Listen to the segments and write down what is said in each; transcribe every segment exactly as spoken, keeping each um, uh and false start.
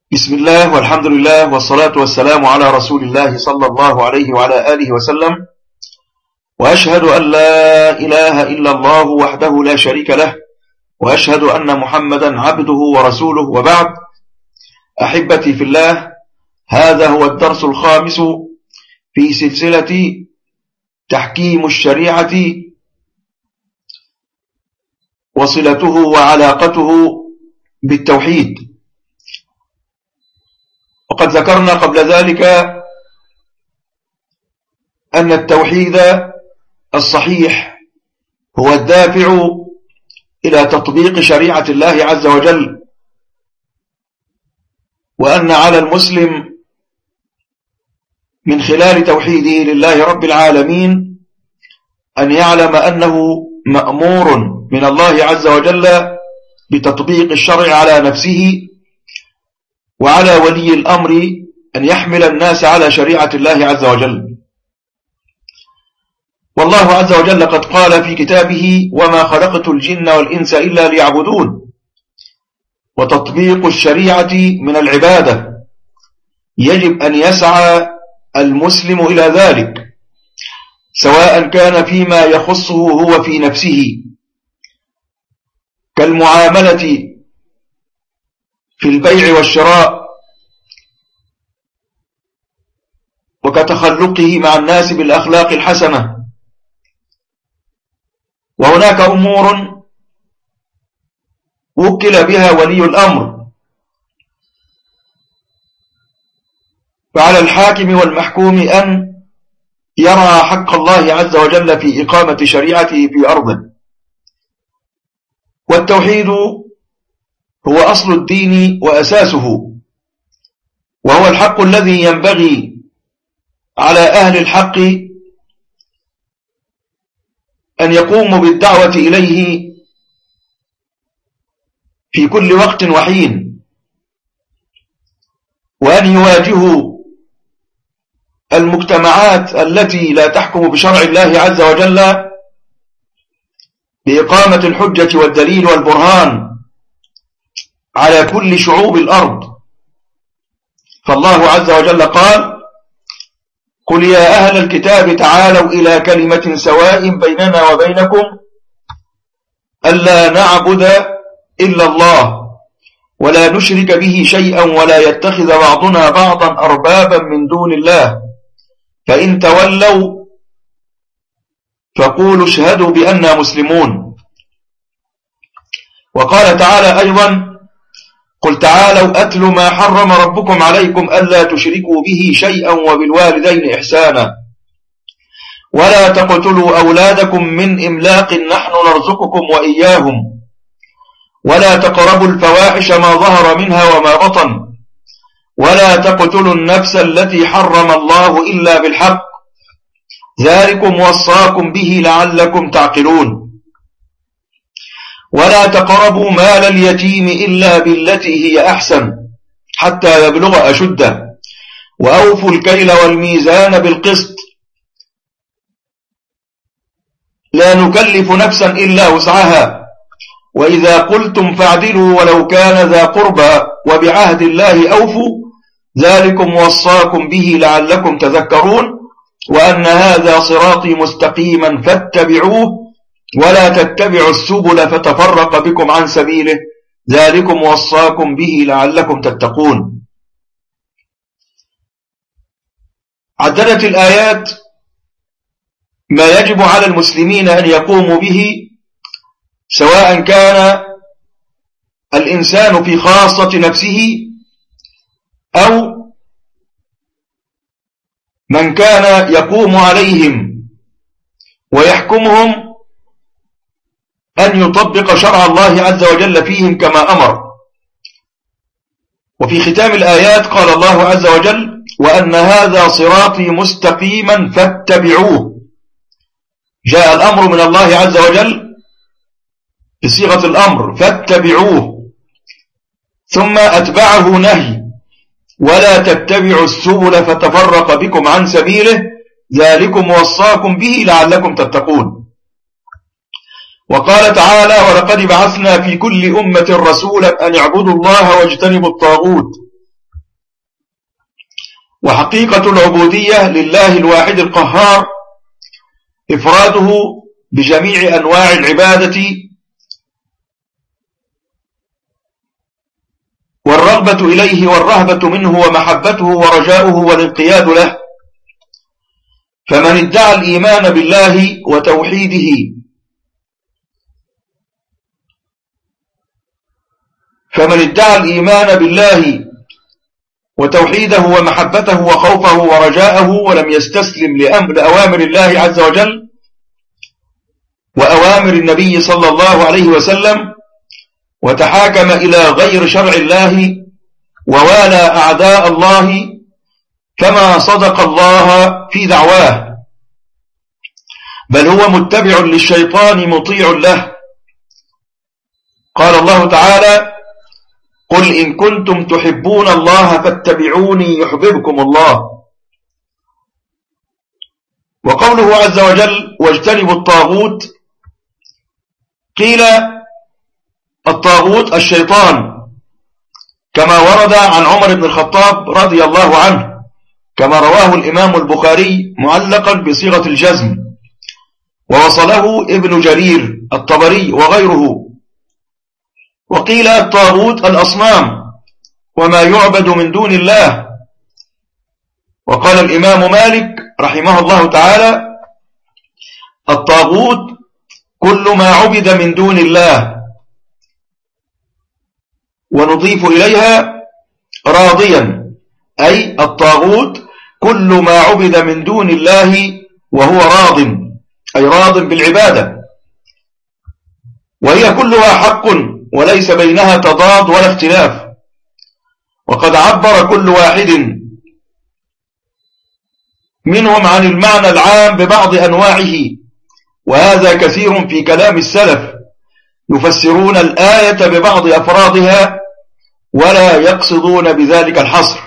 بسم الله والحمد لله والصلاة والسلام على رسول الله صلى الله عليه وعلى آله وسلم، وأشهد أن لا إله إلا الله وحده لا شريك له، وأشهد أن محمدا عبده ورسوله، وبعد. أحبتي في الله، هذا هو الدرس الخامس في سلسلة تحكيم الشريعة وصلته وعلاقته بالتوحيد. وقد ذكرنا قبل ذلك أن التوحيد الصحيح هو الدافع إلى تطبيق شريعة الله عز وجل، وأن على المسلم من خلال توحيده لله رب العالمين أن يعلم أنه مأمور من الله عز وجل بتطبيق الشرع على نفسه، وعلى ولي الأمر أن يحمل الناس على شريعة الله عز وجل. والله عز وجل قد قال في كتابه: وما خلقت الجن والإنس إلا ليعبدون. وتطبيق الشريعة من العبادة يجب أن يسعى المسلم إلى ذلك، سواء كان فيما يخصه هو في نفسه كالمعاملة في البيع والشراء، وكتخلقه مع الناس بالأخلاق الحسنة. وهناك أمور وكل بها ولي الأمر، فعلى الحاكم والمحكوم أن يرعى حق الله عز وجل في إقامة شريعته في أرضه. والتوحيد هو أصل الدين وأساسه، وهو الحق الذي ينبغي على أهل الحق أن يقوموا بالدعوة إليه في كل وقت وحين، وأن يواجهوا المجتمعات التي لا تحكم بشرع الله عز وجل بإقامة الحجة والدليل والبرهان على كل شعوب الأرض. فالله عز وجل قال: قل يا أهل الكتاب تعالوا إلى كلمة سواء بيننا وبينكم ألا نعبد إلا الله ولا نشرك به شيئا ولا يتخذ بعضنا بعضا أربابا من دون الله فإن تولوا فقولوا اشهدوا بأننا مسلمون. وقال تعالى أيضا: قل تعالوا أتل ما حرم ربكم عليكم ألا تشركوا به شيئا وبالوالدين إحسانا ولا تقتلوا أولادكم من إملاق نحن نرزقكم وإياهم ولا تقربوا الفواحش ما ظهر منها وما بطن ولا تقتلوا النفس التي حرم الله إلا بالحق ذلكم وصاكم به لعلكم تعقلون ولا تقربوا مال اليتيم إلا بالتي هي أحسن حتى يبلغ أشده وأوفوا الكيل والميزان بالقسط لا نكلف نفسا إلا وسعها وإذا قلتم فاعدلوا ولو كان ذا قربى وبعهد الله أوفوا ذلكم وصاكم به لعلكم تذكرون وأن هذا صراطي مستقيما فاتبعوه ولا تتبعوا السبل فتفرق بكم عن سبيله ذلكم وصاكم به لعلكم تتقون. عددت الآيات ما يجب على المسلمين أن يقوموا به، سواء كان الإنسان في خاصة نفسه أو من كان يقوم عليهم ويحكمهم أن يطبق شرع الله عز وجل فيهم كما أمر. وفي ختام الآيات قال الله عز وجل: وأن هذا صراطي مستقيما فاتبعوه. جاء الأمر من الله عز وجل بصيغة الأمر فاتبعوه، ثم أتبعه نهي ولا تتبعوا السبل فتفرق بكم عن سبيله ذلكم وصاكم به لعلكم تتقون. وقال تعالى: ولقد بعثنا في كل أمة رسولا أن اعبدوا الله واجتنبوا الطاغوت وحقيقة العبودية لله الواحد القهار إفراده بجميع أنواع العبادة والرغبة إليه والرهبة منه ومحبته ورجاؤه والانقياد له. فمن ادعى الإيمان بالله وتوحيده فمن ادعى الإيمان بالله وتوحيده ومحبته وخوفه ورجاءه ولم يستسلم لأوامر الله عز وجل وأوامر النبي صلى الله عليه وسلم وتحاكم إلى غير شرع الله ووالى أعداء الله فما صدق الله في دعواه، بل هو متبع للشيطان مطيع له. قال الله تعالى: قل إن كنتم تحبون الله فاتبعوني يحببكم الله. وقوله عز وجل: واجتنبوا الطاغوت، قيل الطاغوت الشيطان، كما ورد عن عمر بن الخطاب رضي الله عنه، كما رواه الإمام البخاري معلقا بصيغة الجزم، ووصله ابن جرير الطبري وغيره. وقيل الطاغوت الأصنام وما يعبد من دون الله. وقال الإمام مالك رحمه الله تعالى: الطاغوت كل ما عبد من دون الله. ونضيف إليها راضيا، أي الطاغوت كل ما عبد من دون الله وهو راض، أي راض بالعبادة، وهي كلها حق وليس بينها تضاد ولا اختلاف. وقد عبر كل واحد منهم عن المعنى العام ببعض أنواعه، وهذا كثير في كلام السلف، يفسرون الآية ببعض أفرادها ولا يقصدون بذلك الحصر.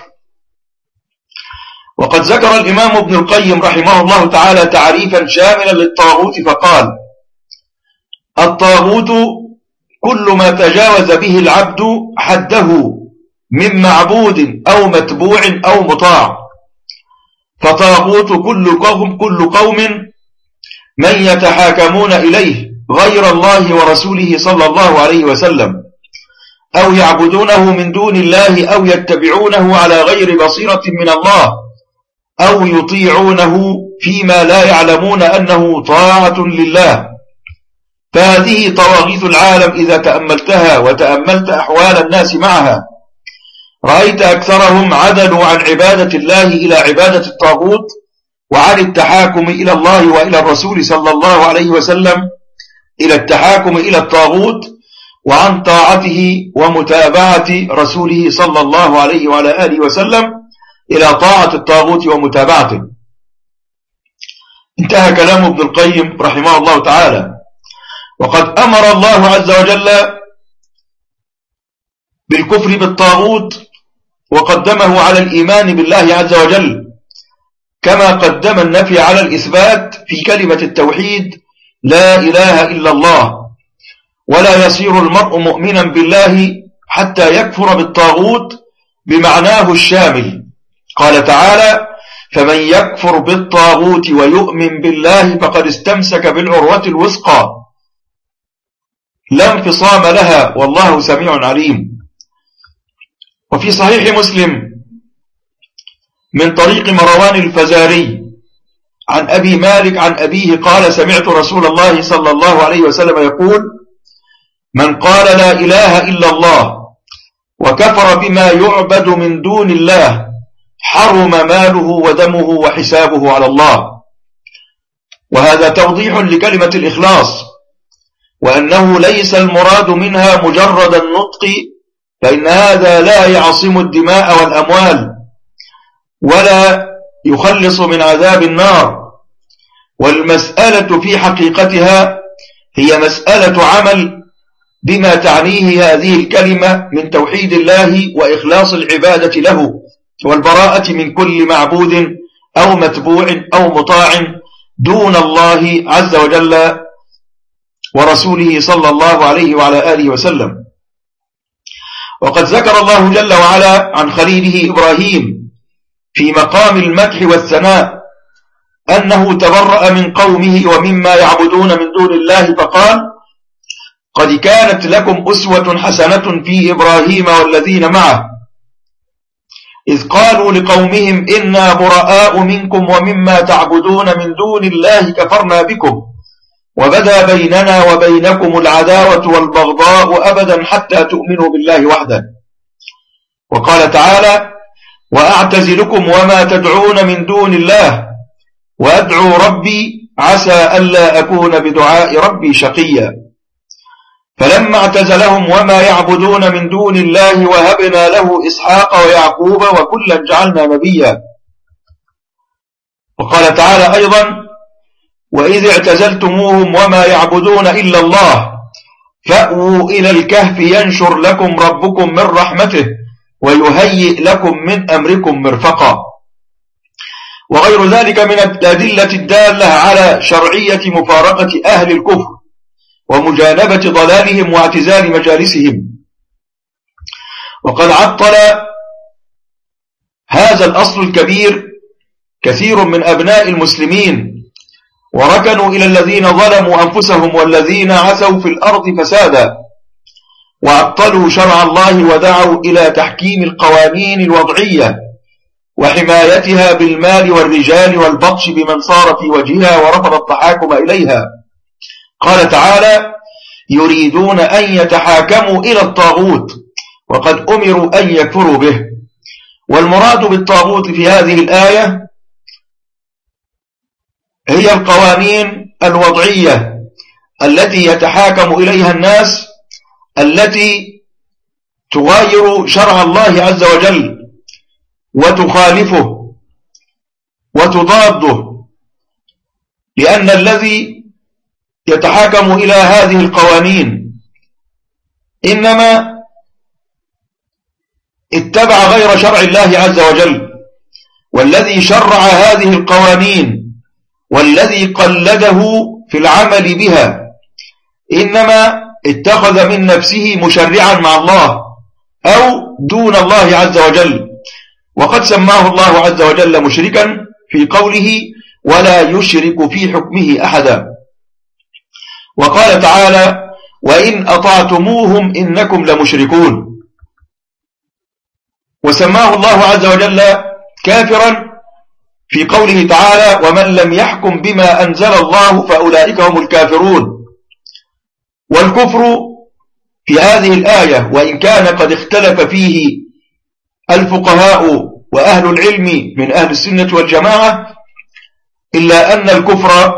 وقد ذكر الإمام ابن القيم رحمه الله تعالى تعريفا شاملا للطاغوت فقال: الطاغوت كل ما تجاوز به العبد حده من معبود أو متبوع أو مطاع. فطاغوت كل قوم, كل قوم من يتحاكمون إليه غير الله ورسوله صلى الله عليه وسلم، أو يعبدونه من دون الله، أو يتبعونه على غير بصيرة من الله، أو يطيعونه فيما لا يعلمون أنه طاعة لله. فهذه طواغيت العالم إذا تأملتها وتأملت أحوال الناس معها، رأيت أكثرهم عدلوا عن عبادة الله إلى عبادة الطاغوت، وعن التحاكم إلى الله وإلى الرسول صلى الله عليه وسلم إلى التحاكم إلى الطاغوت، وعن طاعته ومتابعة رسوله صلى الله عليه وعلى آله وسلم إلى طاعة الطاغوت ومتابعته. انتهى كلام ابن القيم رحمه الله تعالى. وقد أمر الله عز وجل بالكفر بالطاغوت وقدمه على الإيمان بالله عز وجل، كما قدم النفي على الإثبات في كلمة التوحيد لا إله إلا الله. ولا يصير المرء مؤمنا بالله حتى يكفر بالطاغوت بمعناه الشامل. قال تعالى: فمن يكفر بالطاغوت ويؤمن بالله فقد استمسك بالعروة الوثقى لا انفصام لها والله سميع عليم. وفي صحيح مسلم من طريق مروان الفزاري عن أبي مالك عن أبيه قال: سمعت رسول الله صلى الله عليه وسلم يقول: من قال لا إله إلا الله وكفر بما يعبد من دون الله حرم ماله ودمه وحسابه على الله. وهذا توضيح لكلمة الإخلاص، وأنه ليس المراد منها مجرد النطق، فإن هذا لا يعصم الدماء والأموال ولا يخلص من عذاب النار. والمسألة في حقيقتها هي مسألة عمل بما تعنيه هذه الكلمة من توحيد الله وإخلاص العبادة له والبراءة من كل معبود أو متبوع أو مطاع دون الله عز وجل ورسوله صلى الله عليه وعلى آله وسلم. وقد ذكر الله جل وعلا عن خليله إبراهيم في مقام المدح والثناء أنه تبرأ من قومه ومما يعبدون من دون الله فقال: قد كانت لكم أسوة حسنة في إبراهيم والذين معه إذ قالوا لقومهم إنا براء منكم ومما تعبدون من دون الله كفرنا بكم وبدا بيننا وبينكم العداوة والبغضاء أبدا حتى تؤمنوا بالله وحده. وقال تعالى: وأعتزلكم وما تدعون من دون الله وأدعو ربي عسى ألا أكون بدعاء ربي شقيا. فلما اعتزلهم وما يعبدون من دون الله وهبنا له إسحاق ويعقوب وكلا جعلنا نبيا. وقال تعالى أيضا: وإذ اعتزلتموهم وما يعبدون إلا الله فأووا إلى الكهف ينشر لكم ربكم من رحمته ويهيئ لكم من أمركم مرفقا. وغير ذلك من الأدلة الدالة على شرعية مفارقة أهل الكفر ومجانبة ضلالهم واعتزال مجالسهم. وقد عطل هذا الأصل الكبير كثير من أبناء المسلمين وركنوا إلى الذين ظلموا أنفسهم والذين عثوا في الأرض فسادا وعطلوا شرع الله ودعوا إلى تحكيم القوانين الوضعية وحمايتها بالمال والرجال والبطش بمن صار في وجهها ورفض التحاكم إليها. قال تعالى: يريدون أن يتحاكموا إلى الطاغوت وقد أمروا أن يكفروا به. والمراد بالطاغوت في هذه الآية هي القوانين الوضعية التي يتحاكم إليها الناس التي تغاير شرع الله عز وجل وتخالفه وتضاده، لأن الذي يتحاكم إلى هذه القوانين إنما اتبع غير شرع الله عز وجل، والذي شرع هذه القوانين والذي قلده في العمل بها إنما اتخذ من نفسه مشرعا مع الله أو دون الله عز وجل، وقد سماه الله عز وجل مشركا في قوله: ولا يشرك في حكمه أحدا. وقال تعالى: وإن أطعتموهم إنكم لمشركون. وسماه الله عز وجل كافرا في قوله تعالى: ومن لم يحكم بما أنزل الله فأولئك هم الكافرون. والكفر في هذه الآية وإن كان قد اختلف فيه الفقهاء وأهل العلم من أهل السنة والجماعة، إلا أن الكفر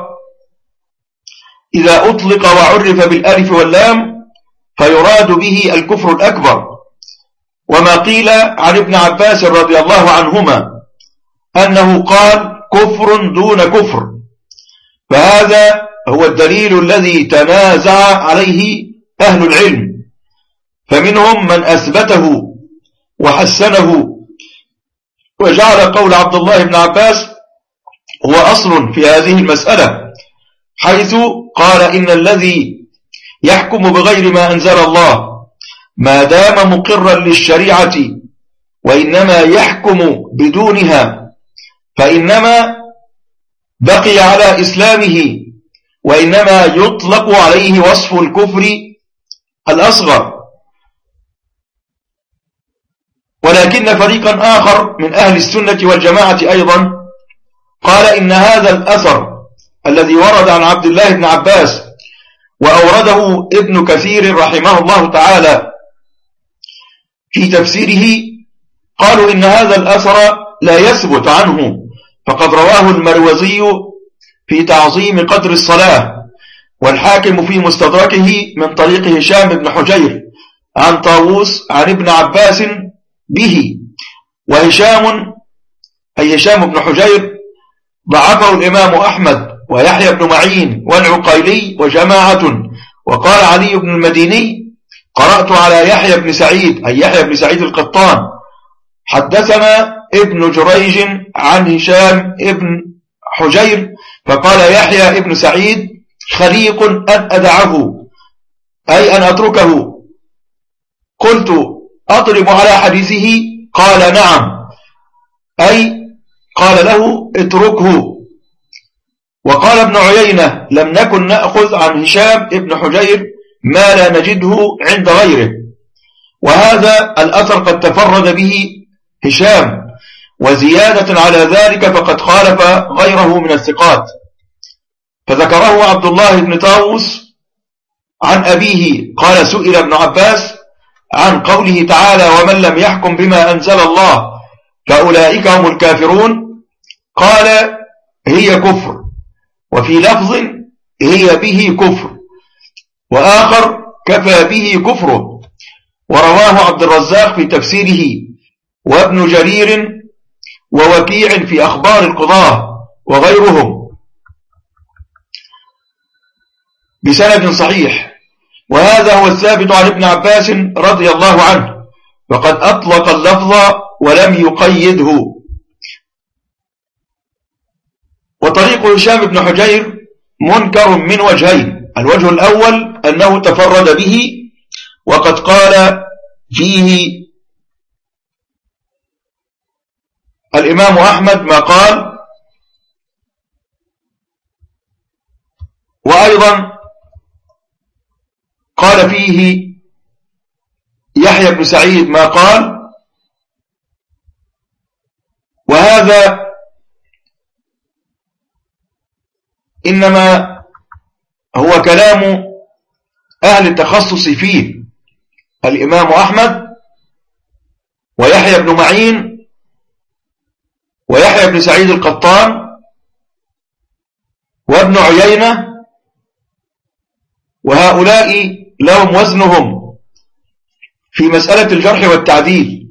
إذا أطلق وعرف بالألف واللام فيراد به الكفر الأكبر. وما قيل عن ابن عباس رضي الله عنهما أنه قال: كفر دون كفر، فهذا هو الدليل الذي تنازع عليه أهل العلم، فمنهم من أثبته وحسنه وجعل قول عبد الله بن عباس هو أصل في هذه المسألة، حيث قال: إن الذي يحكم بغير ما أنزل الله ما دام مقرا للشريعة وإنما يحكم بدونها فإنما بقي على إسلامه، وإنما يطلق عليه وصف الكفر الأصغر. ولكن فريقا آخر من أهل السنة والجماعة أيضا قال إن هذا الأثر الذي ورد عن عبد الله بن عباس وأورده ابن كثير رحمه الله تعالى في تفسيره، قالوا إن هذا الأثر لا يثبت عنه، فقد رواه المروزي في تعظيم قدر الصلاة والحاكم في مستدركه من طريق هشام بن حجير عن طاووس عن ابن عباس به. وهشام أي هشام بن حجير ضعفه الإمام أحمد ويحيى بن معين والعقيلي وجماعة. وقال علي بن المديني: قرأت على يحيى بن سعيد أي يحيى بن سعيد القطان حدثنا ابن جريج عن هشام ابن حجير، فقال يحيى ابن سعيد: خليق أن أدعه أي أن أتركه. قلت: أضرب على حديثه؟ قال: نعم، أي قال له اتركه. وقال ابن عيينة لم نكن نأخذ عن هشام ابن حجير ما لا نجده عند غيره، وهذا الأثر قد تفرد به هشام، وزيادة على ذلك فقد خالف غيره من الثقات. فذكره عبد الله بن طاووس عن أبيه قال سئل ابن عباس عن قوله تعالى ومن لم يحكم بما أنزل الله فأولئك هم الكافرون، قال هي كفر، وفي لفظ هي به كفر، وآخر كفى به كفره. ورواه عبد الرزاق في تفسيره وابن جرير ووكيع في أخبار القضاة وغيرهم بسند صحيح. وهذا هو الثابت عن ابن عباس رضي الله عنه، وقد أطلق اللفظ ولم يقيده. وطريق هشام بن حجير منكر من وجهين: الوجه الأول أنه تفرد به، وقد قال فيه الإمام أحمد ما قال، وأيضا قال فيه يحيى بن سعيد ما قال، وهذا إنما هو كلام أهل التخصص فيه، الإمام أحمد ويحيى بن معين ويحيى بن سعيد القطان وابن عيينة، وهؤلاء لهم وزنهم في مسألة الجرح والتعديل.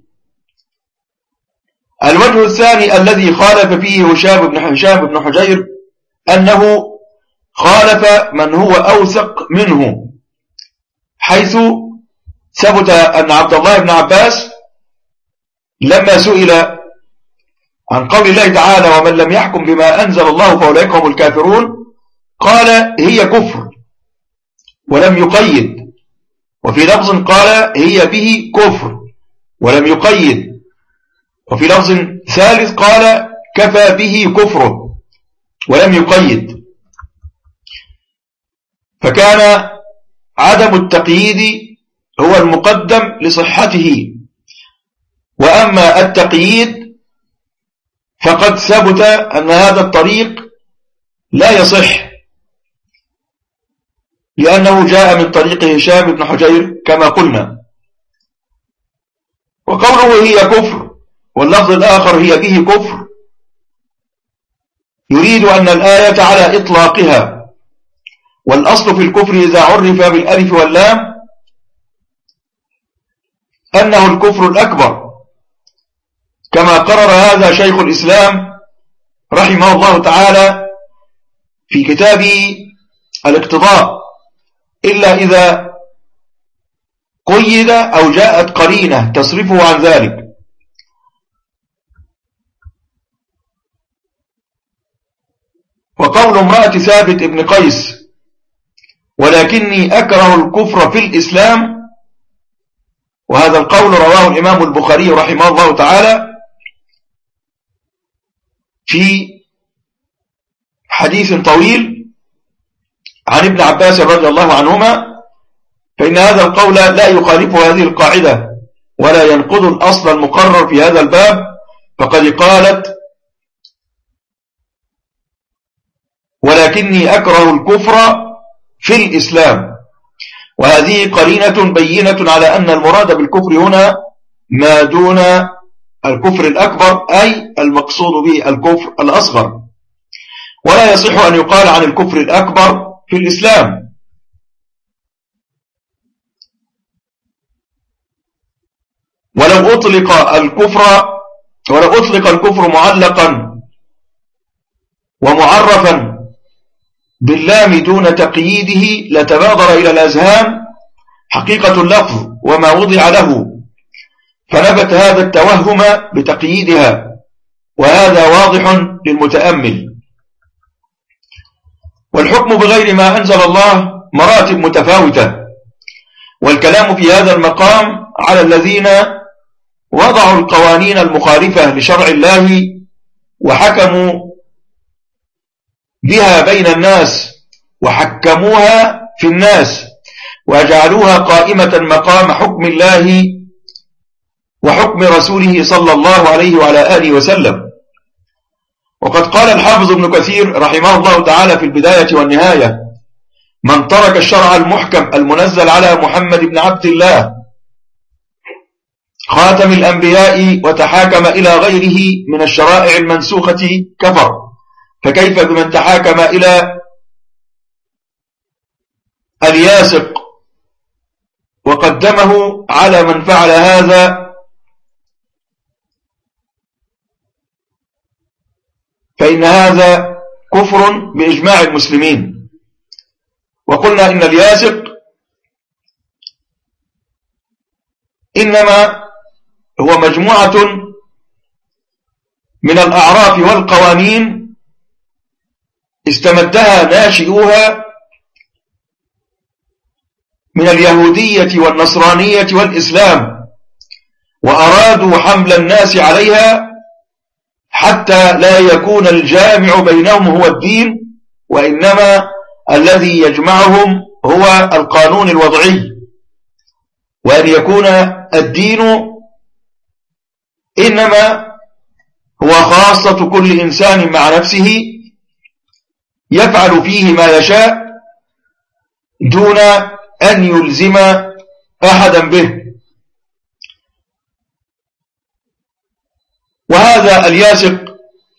الوجه الثاني الذي خالف فيه هشام بن هشام بن حجير أنه خالف من هو أوثق منه، حيث ثبت أن عبد الله بن عباس لما سئل عن قول الله تعالى ومن لم يحكم بما أنزل الله فأولئك هم الكافرون قال هي كفر ولم يقيد، وفي لفظ قال هي به كفر ولم يقيد، وفي لفظ ثالث قال كفى به كفره ولم يقيد. فكان عدم التقييد هو المقدم لصحته، وأما التقييد فقد ثبت أن هذا الطريق لا يصح، لأنه جاء من طريق هشام بن حجير كما قلنا. وقوله هي كفر واللفظ الآخر هي به كفر يريد أن الآية على إطلاقها، والأصل في الكفر إذا عرف بالألف واللام أنه الكفر الأكبر، كما قرر هذا شيخ الإسلام رحمه الله تعالى في كتابه الاقتضاء، إلا إذا قيد أو جاءت قرينة تصرفه عن ذلك. وقول امرأة ثابت ابن قيس ولكني أكره الكفر في الإسلام، وهذا القول رواه الإمام البخاري رحمه الله تعالى في حديث طويل عن ابن عباس رضي الله عنهما، فإن هذا القول لا يخالف هذه القاعدة ولا ينقض الأصل المقرر في هذا الباب، فقد قالت ولكني أكره الكفر في الإسلام، وهذه قرينة بينة على أن المراد بالكفر هنا ما دون الكفر الأكبر، أي المقصود به الكفر الأصغر، ولا يصح أن يقال عن الكفر الأكبر في الإسلام. ولو أطلق الكفر ولو أطلق الكفر معلقا ومعرفا باللام دون تقييده لتبادر إلى الأذهان حقيقة اللفظ وما وضع له، فنبت هذا التوهم بتقييدها، وهذا واضح للمتأمل. والحكم بغير ما أنزل الله مراتب متفاوتة، والكلام في هذا المقام على الذين وضعوا القوانين المخالفة لشرع الله وحكموا بها بين الناس وحكموها في الناس وجعلوها قائمة مقام حكم الله وحكم رسوله صلى الله عليه وعلى آله وسلم. وقد قال الحافظ ابن كثير رحمه الله تعالى في البداية والنهاية: من ترك الشرع المحكم المنزل على محمد بن عبد الله خاتم الأنبياء وتحاكم إلى غيره من الشرائع المنسوخة كفر، فكيف بمن تحاكم إلى الياسق وقدمه على من فعل هذا؟ فإن هذا كفر بإجماع المسلمين. وقلنا إن الياسق إنما هو مجموعة من الأعراف والقوانين استمدها ناشئوها من اليهودية والنصرانية والإسلام، وأرادوا حمل الناس عليها حتى لا يكون الجامع بينهم هو الدين، وإنما الذي يجمعهم هو القانون الوضعي، وأن يكون الدين إنما هو خاصة كل إنسان مع نفسه يفعل فيه ما يشاء دون أن يلزم أحدا به. وهذا الياسق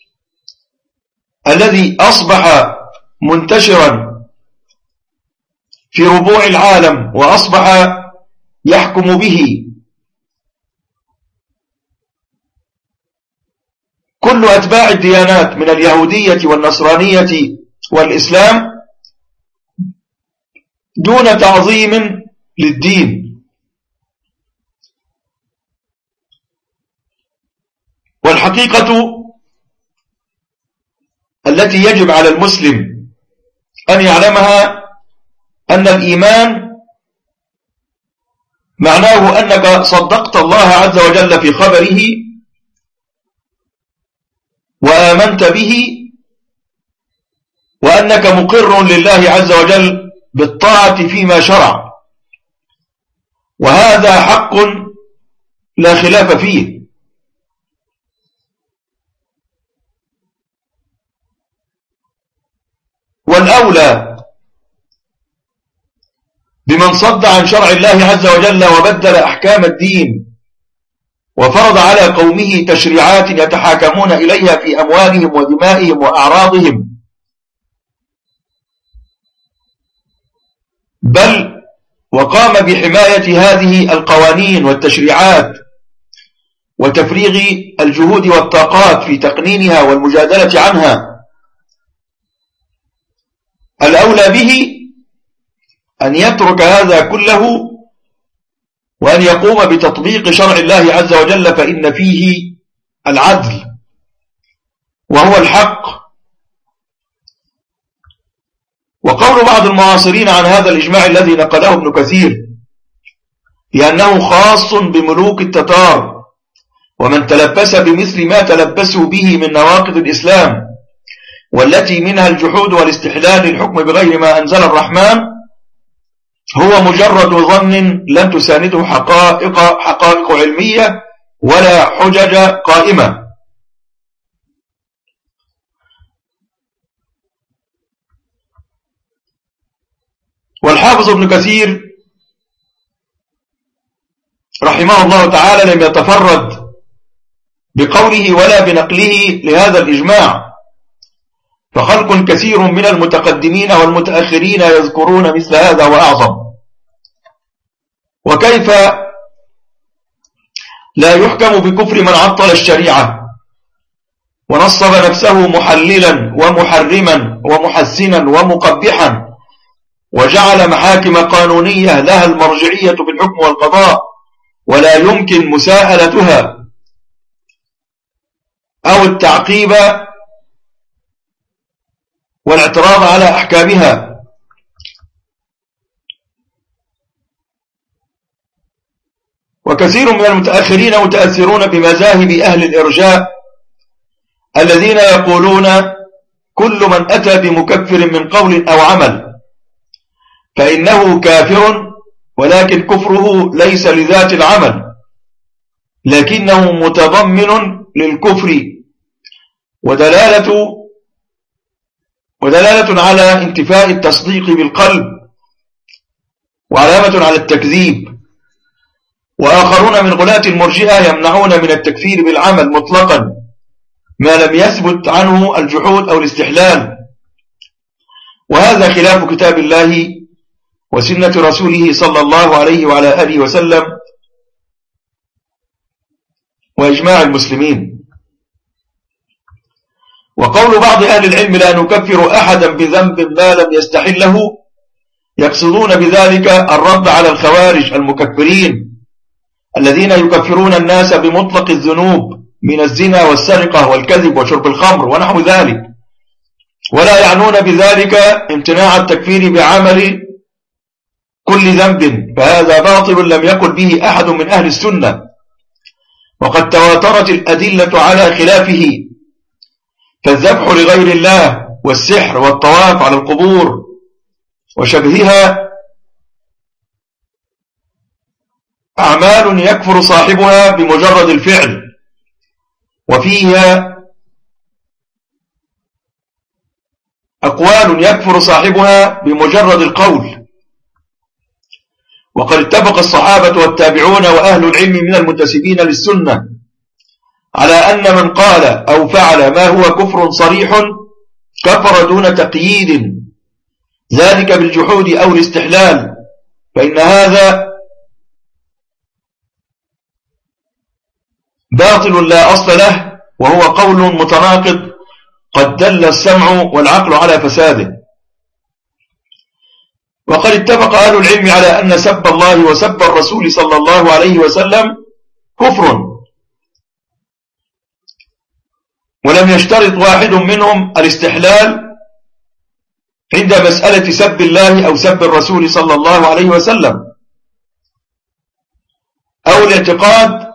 الذي أصبح منتشرا في ربوع العالم وأصبح يحكم به كل أتباع الديانات من اليهودية والنصرانية والإسلام دون تعظيم للدين. والحقيقة التي يجب على المسلم أن يعلمها أن الإيمان معناه أنك صدقت الله عز وجل في خبره وآمنت به، وأنك مقر لله عز وجل بالطاعة فيما شرع، وهذا حق لا خلاف فيه. والأولى بمن صد عن شرع الله عز وجل وبدل أحكام الدين وفرض على قومه تشريعات يتحاكمون إليها في أموالهم ودمائهم وأعراضهم، بل وقام بحماية هذه القوانين والتشريعات وتفريغ الجهود والطاقات في تقنينها والمجادلة عنها، الأولى به أن يترك هذا كله وأن يقوم بتطبيق شرع الله عز وجل، فإن فيه العدل وهو الحق. وقول بعض المعاصرين عن هذا الإجماع الذي نقله ابن كثير لأنه خاص بملوك التتار ومن تلبس بمثل ما تلبسوا به من نواقض الإسلام، والتي منها الجحود والاستحلال للحكم بغير ما أنزل الرحمن، هو مجرد ظن لن تسانده حقائق, حقائق علمية ولا حجج قائمة. والحافظ ابن كثير رحمه الله تعالى لم يتفرد بقوله ولا بنقله لهذا الإجماع، فخلق كثير من المتقدمين والمتأخرين يذكرون مثل هذا وأعظم. وكيف لا يحكم بكفر من عطل الشريعة ونصب نفسه محللا ومحرما ومحسنا ومقبحا وجعل محاكم قانونية لها المرجعية في الحكم والقضاء ولا يمكن مساءلتها أو التعقيب والاعتراض على أحكامها. وكثير من المتأخرين متأثرون بمذاهب أهل الإرجاء الذين يقولون كل من أتى بمكفر من قول أو عمل فإنه كافر، ولكن كفره ليس لذات العمل لكنه متضمن للكفر، ودلالة ودلالة على انتفاء التصديق بالقلب وعلامة على التكذيب. وآخرون من غلاة المرجئة يمنعون من التكفير بالعمل مطلقا ما لم يثبت عنه الجحود أو الاستحلال، وهذا خلاف كتاب الله وسنة رسوله صلى الله عليه وعلى آله وسلم وإجماع المسلمين. وقول بعض أهل العلم لا نكفر أحدا بذنب ما لم يستحله، يقصدون بذلك الرد على الخوارج المكفرين الذين يكفرون الناس بمطلق الذنوب من الزنا والسرقة والكذب وشرب الخمر ونحو ذلك، ولا يعنون بذلك امتناع التكفير بعمل كل ذنب، فهذا باطل لم يقل به أحد من أهل السنة، وقد تواترت الأدلة على خلافه. فالذبح لغير الله والسحر والطواف على القبور وشبهها أعمال يكفر صاحبها بمجرد الفعل، وفيها أقوال يكفر صاحبها بمجرد القول. وقد اتفق الصحابة والتابعون وأهل العلم من المنتسبين للسنة على أن من قال أو فعل ما هو كفر صريح كفر دون تقييد، ذلك بالجحود أو الاستحلال، فإن هذا باطل لا أصل له، وهو قول متناقض قد دل السمع والعقل على فساده. وقد اتفق أهل العلم على أن سب الله وسب الرسول صلى الله عليه وسلم كفر، ولم يشترط واحد منهم الاستحلال عند مسألة سب الله أو سب الرسول صلى الله عليه وسلم، أو الاعتقاد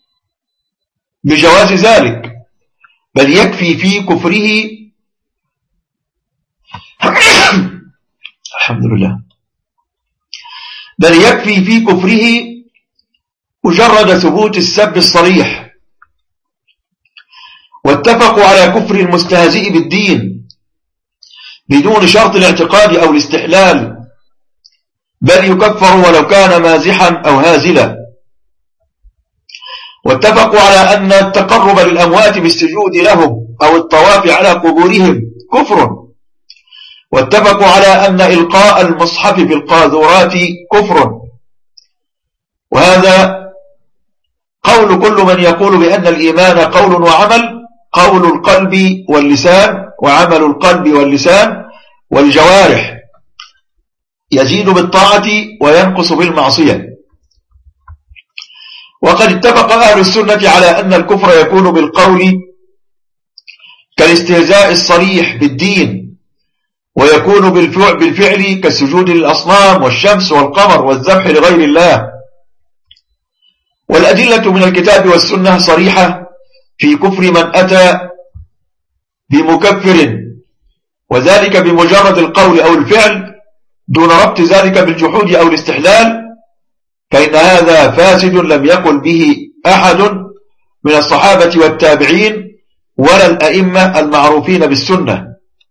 بجواز ذلك، بل يكفي في كفره الحمد لله بل يكفي في كفره مجرد ثبوت السب الصريح. واتفقوا على كفر المستهزئ بالدين بدون شرط الاعتقاد أو الاستحلال، بل يكفر ولو كان مازحا أو هازلا. واتفقوا على أن التقرب للأموات بالسجود لهم أو الطواف على قبورهم كفر. واتفقوا على أن إلقاء المصحف في القاذورات كفر. وهذا قول كل من يقول بأن الإيمان قول وعمل، قول القلب واللسان وعمل القلب واللسان والجوارح، يزيد بالطاعة وينقص بالمعصية. وقد اتفق أهل السنة على أن الكفر يكون بالقول كالاستهزاء الصريح بالدين، ويكون بالفعل كالسجود للأصنام والشمس والقمر والذبح لغير الله. والأدلة من الكتاب والسنة صريحة في كفر من أتى بمكفر، وذلك بمجرد القول أو الفعل دون ربط ذلك بالجحود أو الاستحلال، فإن هذا فاسد لم يقل به أحد من الصحابة والتابعين ولا الأئمة المعروفين بالسنة.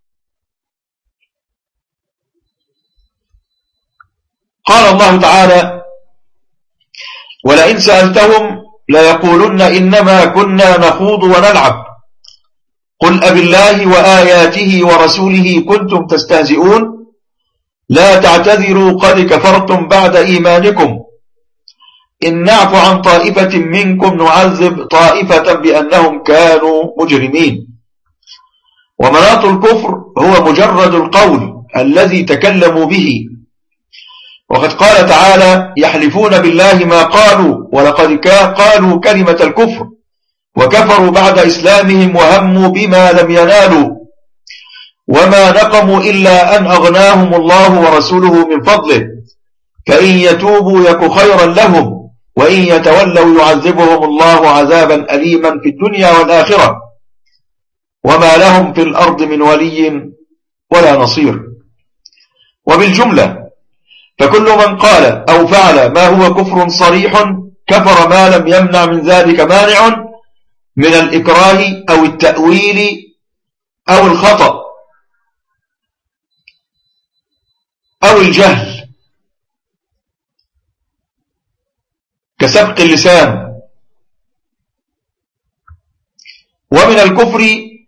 قال الله تعالى: ولئن سألتهم ليقولن إنما كنا نخوض ونلعب قل أبالله وآياته ورسوله كنتم تستهزئون لا تعتذروا قد كفرتم بعد إيمانكم إن نعف عن طائفة منكم نعذب طائفة بأنهم كانوا مجرمين. ومناط الكفر هو مجرد القول الذي تكلموا به. وقد قال تعالى: يحلفون بالله ما قالوا ولقد قالوا كلمة الكفر وكفروا بعد إسلامهم وهموا بما لم ينالوا وما نقموا إلا أن أغناهم الله ورسوله من فضله فإن يتوبوا يك خيرا لهم وإن يتولوا يعذبهم الله عذابا أليما في الدنيا والآخرة. وما لهم في الأرض من ولي ولا نصير. وبالجملة فكل من قال أو فعل ما هو كفر صريح كفر ما لم يمنع من ذلك مانع من الإكراه أو التأويل أو الخطأ أو الجهل كسبق اللسان. ومن الكفر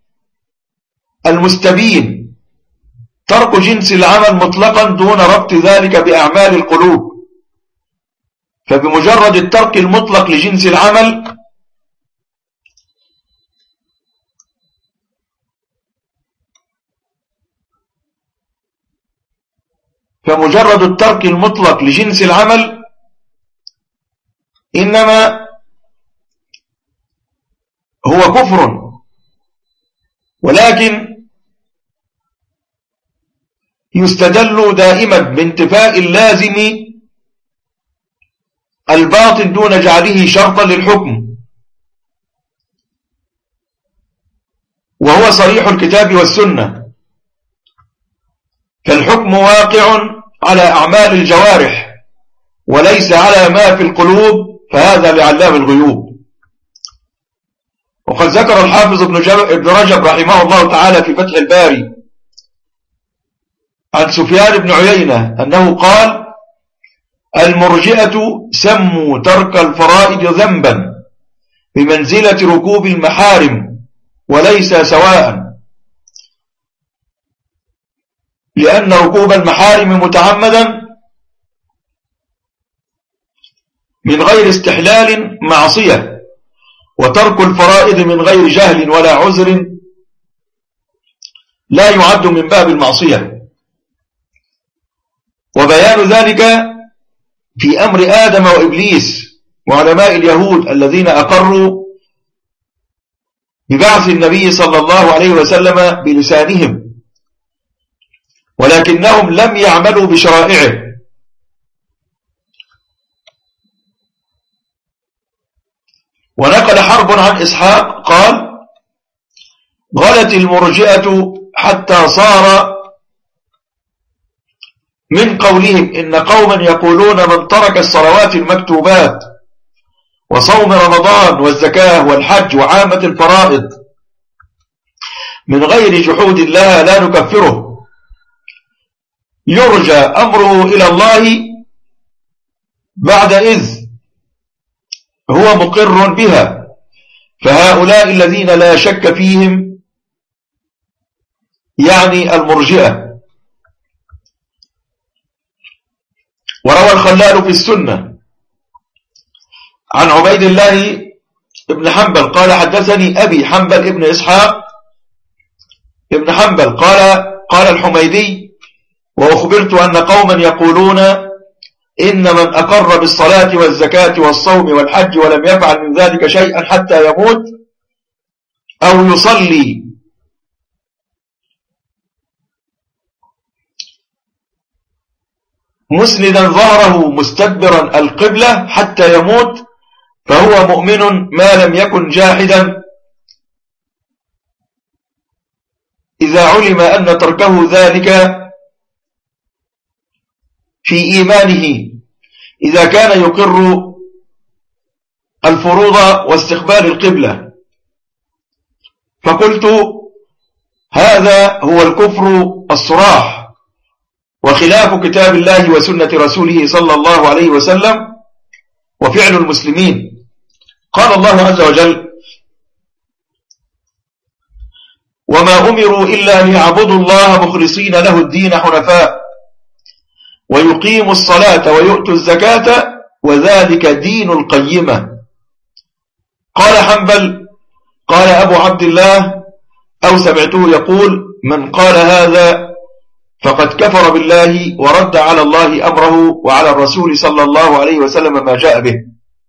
المستبين ترك جنس العمل مطلقا دون ربط ذلك بأعمال القلوب، فبمجرد الترك المطلق لجنس العمل فمجرد الترك المطلق لجنس العمل إنما هو كفر، ولكن يستدل دائما بانتفاء اللازم الباطن دون جعله شرطا للحكم، وهو صريح الكتاب والسنة. فالحكم واقع على أعمال الجوارح وليس على ما في القلوب، فهذا لعلام الغيوب. وقد ذكر الحافظ ابن رجب رحمه الله تعالى في فتح الباري عن سفيان بن عيينة أنه قال: المرجئة سموا ترك الفرائض ذنبا بمنزلة ركوب المحارم وليس سواء، لأن ركوب المحارم متعمدا من غير استحلال معصية، وترك الفرائض من غير جهل ولا عذر لا يعد من باب المعصية. وبيان ذلك في أمر آدم وإبليس وعلماء اليهود الذين أقروا ببعث النبي صلى الله عليه وسلم بلسانهم، ولكنهم لم يعملوا بشرائعه. ونقل حرب عن إسحاق قال: غلت المرجئة حتى صار من قولهم إن قوما يقولون من ترك الصلوات المكتوبات وصوم رمضان والزكاة والحج وعامة الفرائض من غير جحود لها لا نكفره، يرجى أمره إلى الله بعد إذ هو مقر بها، فهؤلاء الذين لا شك فيهم يعني المرجئة. وروى الخلال في السنة عن عبيد الله ابن حنبل قال: حدثني أبي حنبل ابن إسحاق ابن حنبل قال قال الحميدي: وأخبرت أن قوما يقولون إن من أقر بالصلاة والزكاة والصوم والحج ولم يفعل من ذلك شيئا حتى يموت أو يصلي مسندا ظهره مستدبرا القبلة حتى يموت فهو مؤمن ما لم يكن جاحدا، إذا علم أن تركه ذلك في إيمانه إذا كان يقر الفروض واستقبال القبلة. فقلت: هذا هو الكفر الصراح وخلاف كتاب الله وسنة رسوله صلى الله عليه وسلم وفعل المسلمين. قال الله عز وجل: وما أمروا إلا ليعبدوا الله مخلصين له الدين حنفاء ويقيموا الصلاة ويؤتوا الزكاة وذلك دين القيمة. قال حنبل: قال أبو عبد الله أو سمعته يقول: من قال هذا فقد كفر بالله ورد على الله أمره وعلى الرسول صلى الله عليه وسلم ما جاء به.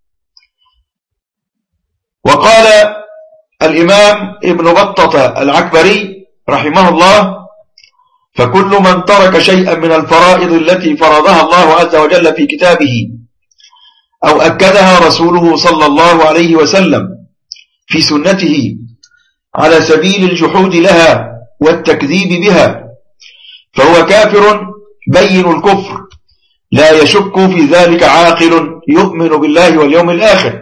وقال الإمام ابن بطة العكبري رحمه الله: فكل من ترك شيئا من الفرائض التي فرضها الله عز وجل في كتابه أو أكدها رسوله صلى الله عليه وسلم في سنته على سبيل الجحود لها والتكذيب بها، فهو كافر بين الكفر لا يشك في ذلك عاقل يؤمن بالله واليوم الآخر.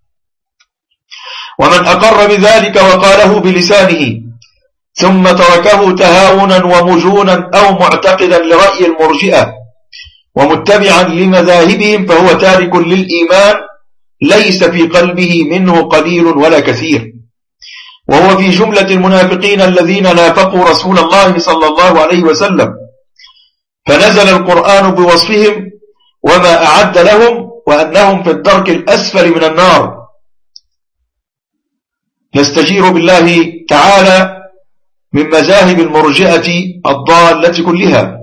ومن أقر بذلك وقاله بلسانه ثم تركه تهاونا ومجونا أو معتقدا لرأي المرجئة ومتبعا لمذاهبهم فهو تارك للإيمان ليس في قلبه منه قليل ولا كثير، وهو في جملة المنافقين الذين نافقوا رسول الله صلى الله عليه وسلم، فنزل القرآن بوصفهم وما أعد لهم وأنهم في الدرك الأسفل من النار. نستجير بالله تعالى من مذاهب المرجئة الضالة كلها.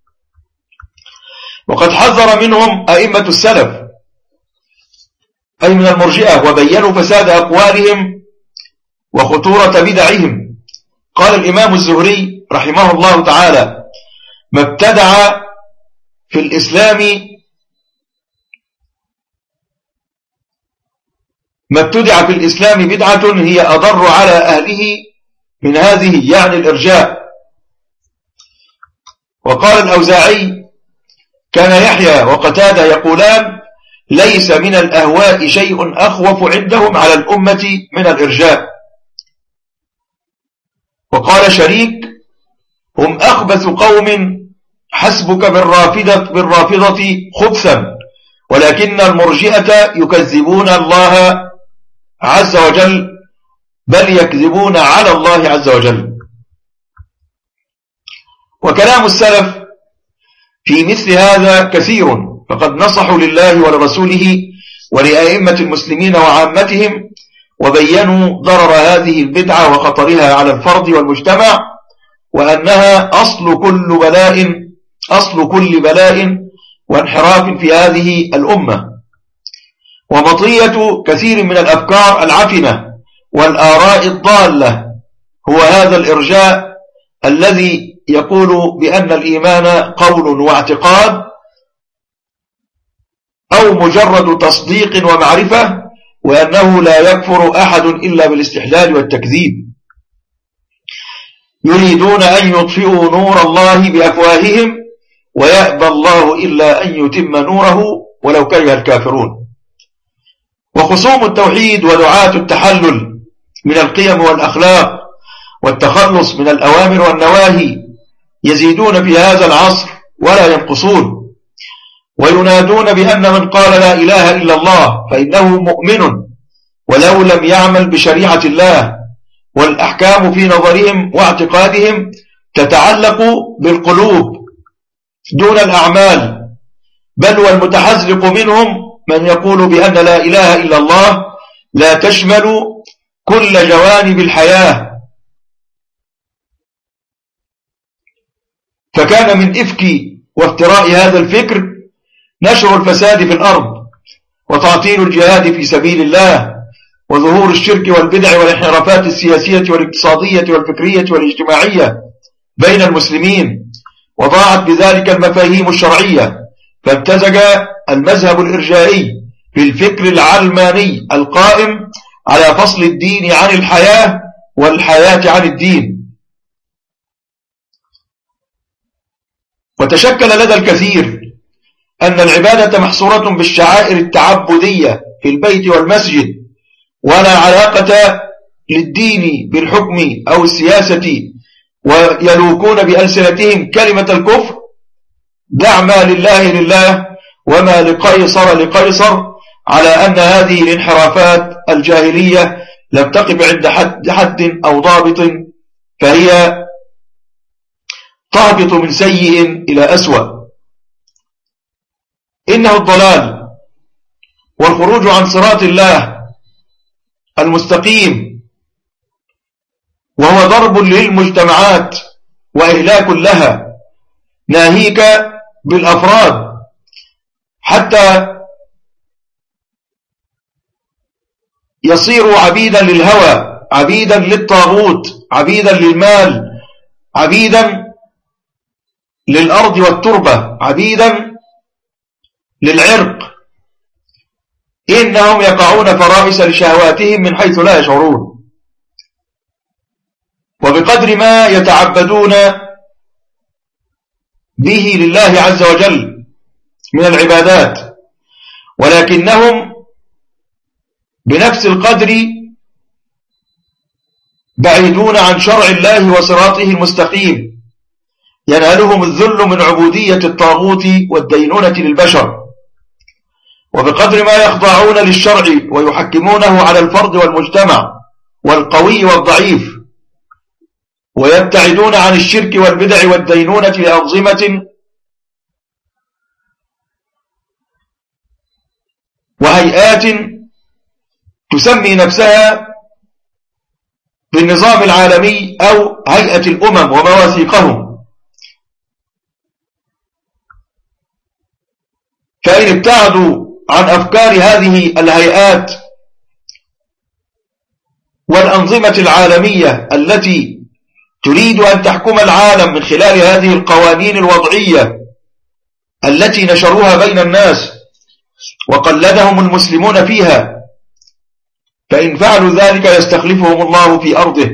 وقد حذر منهم أئمة السلف أي من المرجئة وبينوا فساد أقوالهم وخطورة بدعهم. قال الإمام الزهري رحمه الله تعالى: ما ابتدع في الإسلام ما ابتدع في الإسلام بدعة هي أضر على أهله من هذه، يعني الإرجاء. وقال الأوزاعي: كان يحيى وقتادة يقولان: ليس من الأهواء شيء أخوف عندهم على الأمة من الإرجاء. وقال شريك: هم أخبث قوم، حسبك بالرافضة, بالرافضة خبثا، ولكن المرجئة يكذبون الله عز وجل، بل يكذبون على الله عز وجل. وكلام السلف في مثل هذا كثير، فقد نصحوا لله ولرسوله ولأئمة المسلمين وعامتهم، وبينوا ضرر هذه البدعة وخطرها على الفرد والمجتمع، وأنها أصل كل بلاء أصل كل بلاء وانحراف في هذه الأمة، ومطية كثير من الأفكار العفنة والآراء الضالة هو هذا الإرجاء الذي يقول بأن الإيمان قول واعتقاد أو مجرد تصديق ومعرفة، وأنه لا يكفر أحد إلا بالاستحلال والتكذيب. يريدون أن يطفئوا نور الله بأفواههم ويأبى الله إلا أن يتم نوره ولو كره الكافرون. وخصوم التوحيد ودعاة التحلل من القيم والأخلاق والتخلص من الأوامر والنواهي يزيدون في هذا العصر ولا ينقصون، وينادون بأن من قال لا إله إلا الله فإنه مؤمن ولو لم يعمل بشريعة الله، والأحكام في نظرهم واعتقادهم تتعلق بالقلوب دون الأعمال، بل والمتحزلق منهم من يقول بأن لا إله إلا الله لا تشمل كل جوانب الحياة. فكان من إفك وافتراء هذا الفكر نشر الفساد في الأرض، وتعطيل الجهاد في سبيل الله، وظهور الشرك والبدع والانحرافات السياسية والاقتصادية والفكرية والاجتماعية بين المسلمين، وضاعت بذلك المفاهيم الشرعية، فامتزج المذهب الإرجائي في الفكر العلماني القائم على فصل الدين عن الحياة والحياة عن الدين. وتشكل لدى الكثير أن العبادة محصورة بالشعائر التعبدية في البيت والمسجد، ولا علاقة للدين بالحكم أو السياسة، ويلوكون بألسنتهم كلمة الكفر: دع ما لله لله وما لقيصر لقيصر، على أن هذه الانحرافات الجاهلية لم تقف عند حد, حد أو ضابط، فهي تهبط من سيء إلى أسوأ. إنه الضلال والخروج عن صراط الله المستقيم، وهو ضرب للمجتمعات وإهلاك لها، ناهيك بالأفراد حتى يصيروا عبيدا للهوى، عبيدا للطاغوت، عبيدا للمال، عبيدا للأرض والتربة، عبيدا للعرق. إنهم يقعون فرائس لشهواتهم من حيث لا يشعرون. بقدر ما يتعبدون به لله عز وجل من العبادات، ولكنهم بنفس القدر بعيدون عن شرع الله وصراطه المستقيم، ينالهم الذل من عبودية الطاغوت والدينونة للبشر. وبقدر ما يخضعون للشرع ويحكمونه على الفرد والمجتمع والقوي والضعيف، ويبتعدون عن الشرك والبدع والدينونة لأنظمة وهيئات تسمي نفسها بالنظام العالمي أو هيئة الأمم ومواثيقهم، فإن ابتعدوا عن أفكار هذه الهيئات والأنظمة العالمية التي تريد أن تحكم العالم من خلال هذه القوانين الوضعية التي نشروها بين الناس وقلدهم المسلمون فيها، فإن فعلوا ذلك يستخلفهم الله في أرضه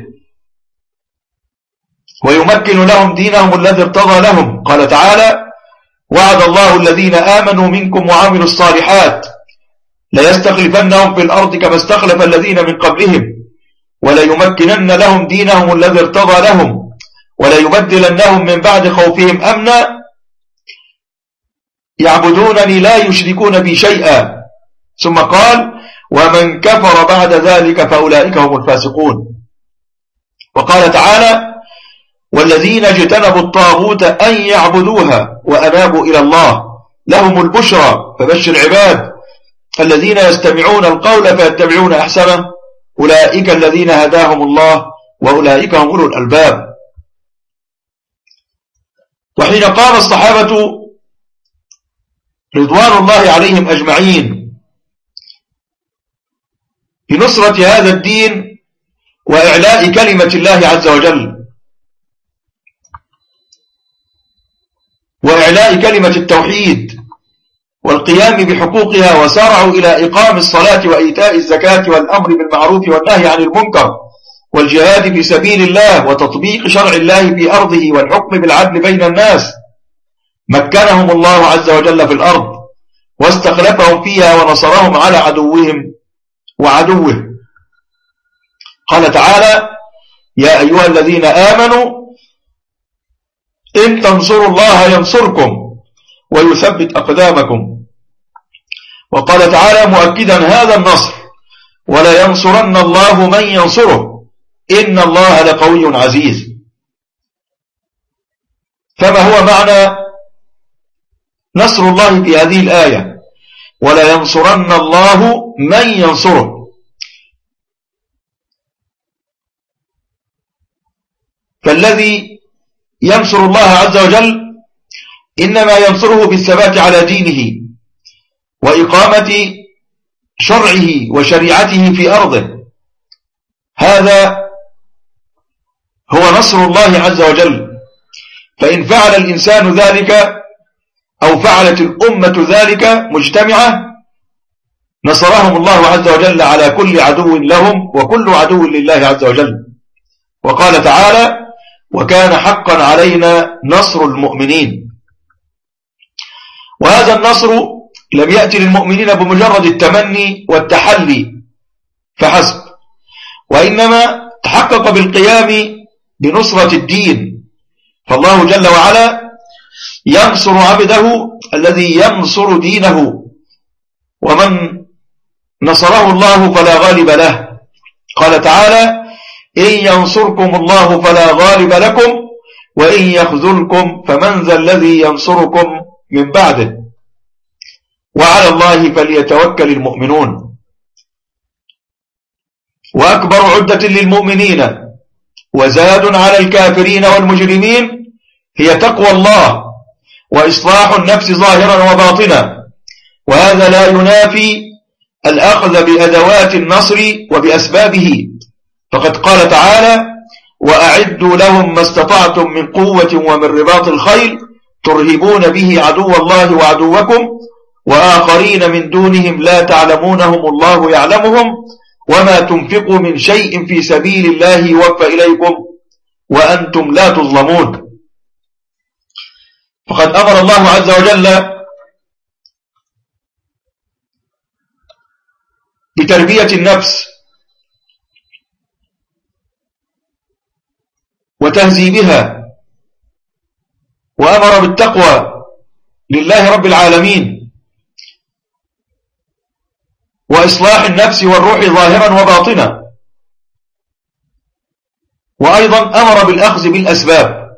ويمكن لهم دينهم الذي ارتضى لهم. قال تعالى: وعد الله الذين آمنوا منكم وعملوا الصالحات ليستخلفنهم في الأرض كما استخلف الذين من قبلهم وليمكنن لهم دينهم الذي ارتضى لهم وليبدلنهم من بعد خوفهم أمنا يعبدونني لا يشركون بي شيئا. ثم قال: ومن كفر بعد ذلك فأولئك هم الفاسقون. وقال تعالى: والذين اجتنبوا الطاغوت أن يعبدوها وأنابوا إلى الله لهم البشرى فبشر عباد الذين يستمعون القول فيتبعون أحسنه أولئك الذين هداهم الله وأولئك هم أولو الألباب. وحين قام الصحابة رضوان الله عليهم أجمعين بنصرة هذا الدين وإعلاء كلمة الله عز وجل وإعلاء كلمة التوحيد والقيام بحقوقها، وسارعوا إلى إقام الصلاة وإيتاء الزكاة والأمر بالمعروف والنهي عن المنكر والجهاد في سبيل الله وتطبيق شرع الله في أرضه والحكم بالعدل بين الناس، مكنهم الله عز وجل في الأرض واستخلفهم فيها ونصرهم على عدوهم وعدوه. قال تعالى: يا أيها الذين آمنوا إن تنصروا الله ينصركم ويثبت أقدامكم. وقال تعالى مؤكدا هذا النصر: ولا ينصرن الله من ينصره إن الله لقوي عزيز. فما هو معنى نصر الله في هذه الآية؟ ولا ينصرن الله من ينصره. فالذي ينصر الله عز وجل إنما ينصره بالثبات على دينه وإقامة شرعه وشريعته في أرضه، هذا هو نصر الله عز وجل. فإن فعل الإنسان ذلك أو فعلت الأمة ذلك مجتمعة نصرهم الله عز وجل على كل عدو لهم وكل عدو لله عز وجل. وقال تعالى: وكان حقا علينا نصر المؤمنين. وهذا النصر لم يأتي للمؤمنين بمجرد التمني والتحلي فحسب، وإنما تحقق بالقيام بنصرة الدين. فالله جل وعلا ينصر عبده الذي ينصر دينه، ومن نصره الله فلا غالب له. قال تعالى: إن ينصركم الله فلا غالب لكم وإن يخذلكم فمن ذا الذي ينصركم من بعده وعلى الله فليتوكل المؤمنون. وأكبر عدة للمؤمنين وزاد على الكافرين والمجرمين هي تقوى الله وإصلاح النفس ظاهرا وباطنا، وهذا لا ينافي الأخذ بأدوات النصر وبأسبابه. فقد قال تعالى: وأعدوا لهم ما استطعتم من قوة ومن رباط الخيل ترهبون به عدو الله وعدوكم وآخرين من دونهم لا تعلمونهم الله يعلمهم وما تنفقوا من شيء في سبيل الله يوفى إليكم وأنتم لا تظلمون. فقد أمر الله عز وجل بتربية النفس وتهذيبها، وأمر بالتقوى لله رب العالمين وإصلاح النفس والروح ظاهرا وباطنا، وأيضا أمر بالأخذ بالأسباب.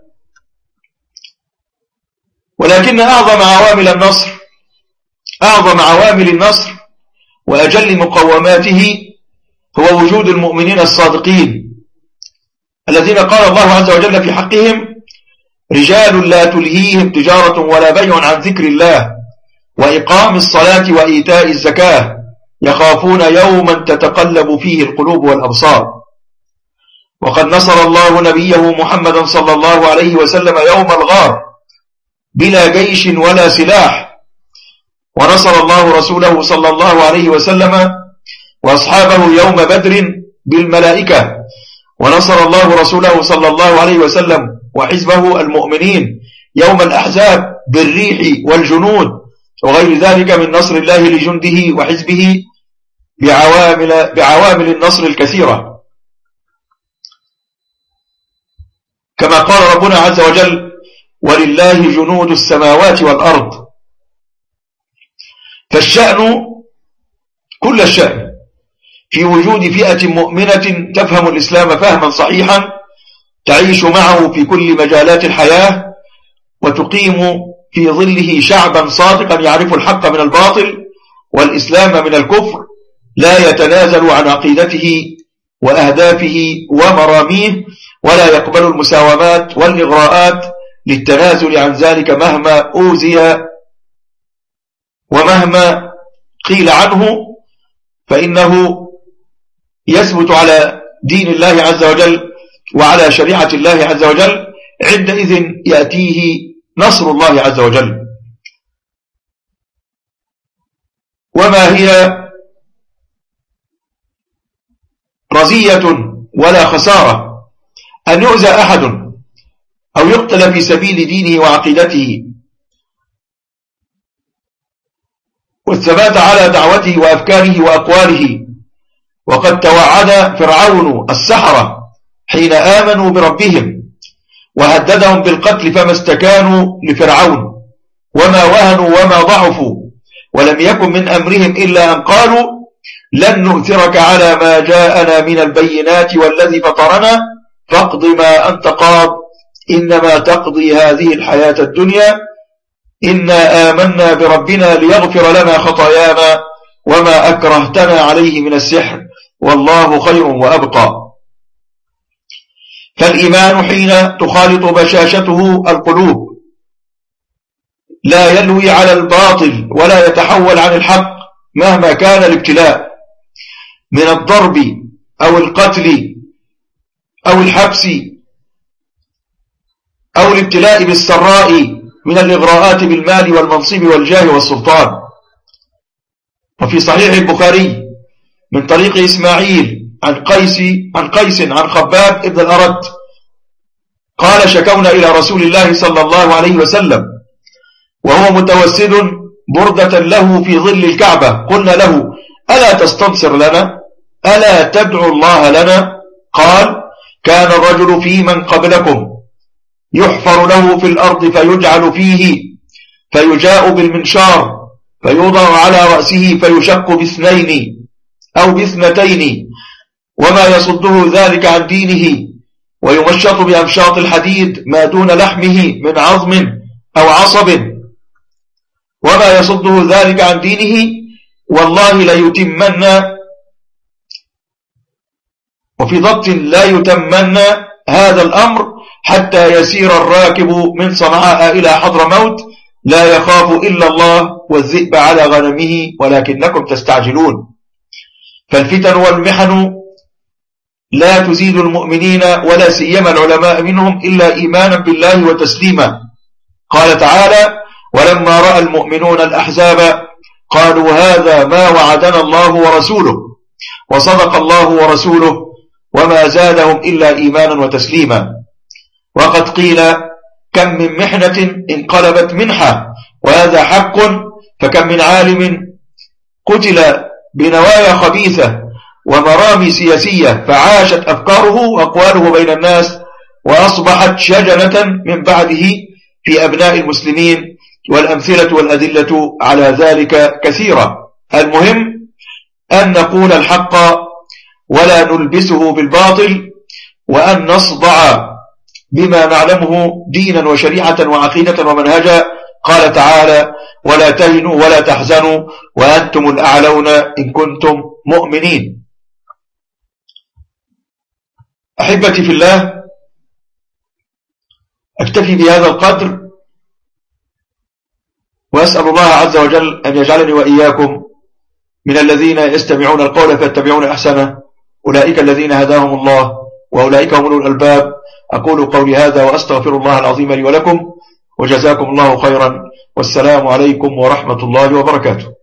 ولكن أعظم عوامل النصر أعظم عوامل النصر وأجل مقوماته هو وجود المؤمنين الصادقين الذين قال الله عز وجل في حقهم: رجال لا تلهيهم تجارة ولا بيع عن ذكر الله وإقام الصلاة وإيتاء الزكاة يخافون يوما تتقلب فيه القلوب والأبصار. وقد نصر الله نبيه محمدا صلى الله عليه وسلم يوم الغار بلا جيش ولا سلاح، ونصر الله رسوله صلى الله عليه وسلم وأصحابه يوم بدر بالملائكة، ونصر الله رسوله صلى الله عليه وسلم وحزبه المؤمنين يوم الأحزاب بالريح والجنود وغير ذلك من نصر الله لجنده وحزبه بعوامل, بعوامل النصر الكثيرة. كما قال ربنا عز وجل: ولله جنود السماوات والأرض. فالشأن كل الشأن في وجود فئة مؤمنة تفهم الإسلام فهما صحيحا تعيش معه في كل مجالات الحياة وتقيم في ظله شعبا صادقا يعرف الحق من الباطل والإسلام من الكفر، لا يتنازل عن عقيدته وأهدافه ومراميه، ولا يقبل المساومات والإغراءات للتنازل عن ذلك مهما أوذي ومهما قيل عنه، فإنه يثبت على دين الله عز وجل وعلى شريعة الله عز وجل. عندئذ يأتيه نصر الله عز وجل. وما هي رزية ولا خسارة أن يؤذى أحد أو يقتل في سبيل دينه وعقيدته والثبات على دعوته وأفكاره وأقواله. وقد توعد فرعون السحرة حين آمنوا بربهم وهددهم بالقتل فما استكانوا لفرعون وما وهنوا وما ضعفوا، ولم يكن من أمرهم إلا أن قالوا: لن نؤثرك على ما جاءنا من البينات والذي فطرنا فاقض ما أنت قاض إنما تقضي هذه الحياة الدنيا إنا آمنا بربنا ليغفر لنا خطايانا وما أكرهتنا عليه من السحر والله خير وأبقى. فالإيمان حين تخالط بشاشته القلوب لا يلوي على الباطل ولا يتحول عن الحق مهما كان الابتلاء من الضرب أو القتل أو الحبس أو الابتلاء بالسراء من الإغراءات بالمال والمنصب والجاه والسلطان. وفي صحيح البخاري من طريق إسماعيل عن قيس عن قيس عن خباب ابن الأرد قال: شكونا إلى رسول الله صلى الله عليه وسلم وهو متوسد بردة له في ظل الكعبة، قلنا له: ألا تستنصر لنا؟ ألا تدعو الله لنا؟ قال: كان الرجل في من قبلكم يحفر له في الأرض فيجعل فيه فيجاء بالمنشار فيوضع على رأسه فيشق باثنين أو باثنتين وما يصده ذلك عن دينه، ويمشط بأمشاط الحديد ما دون لحمه من عظم أو عصب وما يصده ذلك عن دينه، والله لا يتمن، وفي ضبط لا يتمن هذا الأمر حتى يسير الراكب من صنعاء إلى حضرموت لا يخاف إلا الله والذئب على غنمه ولكنكم تستعجلون. فالفتن والمحن لا تزيد المؤمنين ولا سيما العلماء منهم إلا إيمانا بالله وتسليما. قال تعالى: ولما رأى المؤمنون الأحزاب قالوا هذا ما وعدنا الله ورسوله وصدق الله ورسوله وما زادهم إلا إيمانا وتسليما. وقد قيل كم من محنة انقلبت منحة، وهذا حق، فكم من عالم قتل بنوايا خبيثة ومرامي سياسية فعاشت أفكاره وأقواله بين الناس وأصبحت شجنة من بعده في أبناء المسلمين، والأمثلة والأدلة على ذلك كثيرة. المهم أن نقول الحق ولا نلبسه بالباطل، وأن نصدع بما نعلمه دينا وشريعة وعقيدة ومنهجا. قال تعالى: ولا تهنوا ولا تحزنوا وأنتم الأعلون إن كنتم مؤمنين. أحبتي في الله، أكتفي بهذا القدر، وأسأل الله عز وجل أن يجعلني وإياكم من الذين يستمعون القول فيتبعون أحسنه، أولئك الذين هداهم الله وأولئك هم أولو الألباب. أقول قولي هذا وأستغفر الله العظيم لي ولكم، وجزاكم الله خيرا، والسلام عليكم ورحمة الله وبركاته.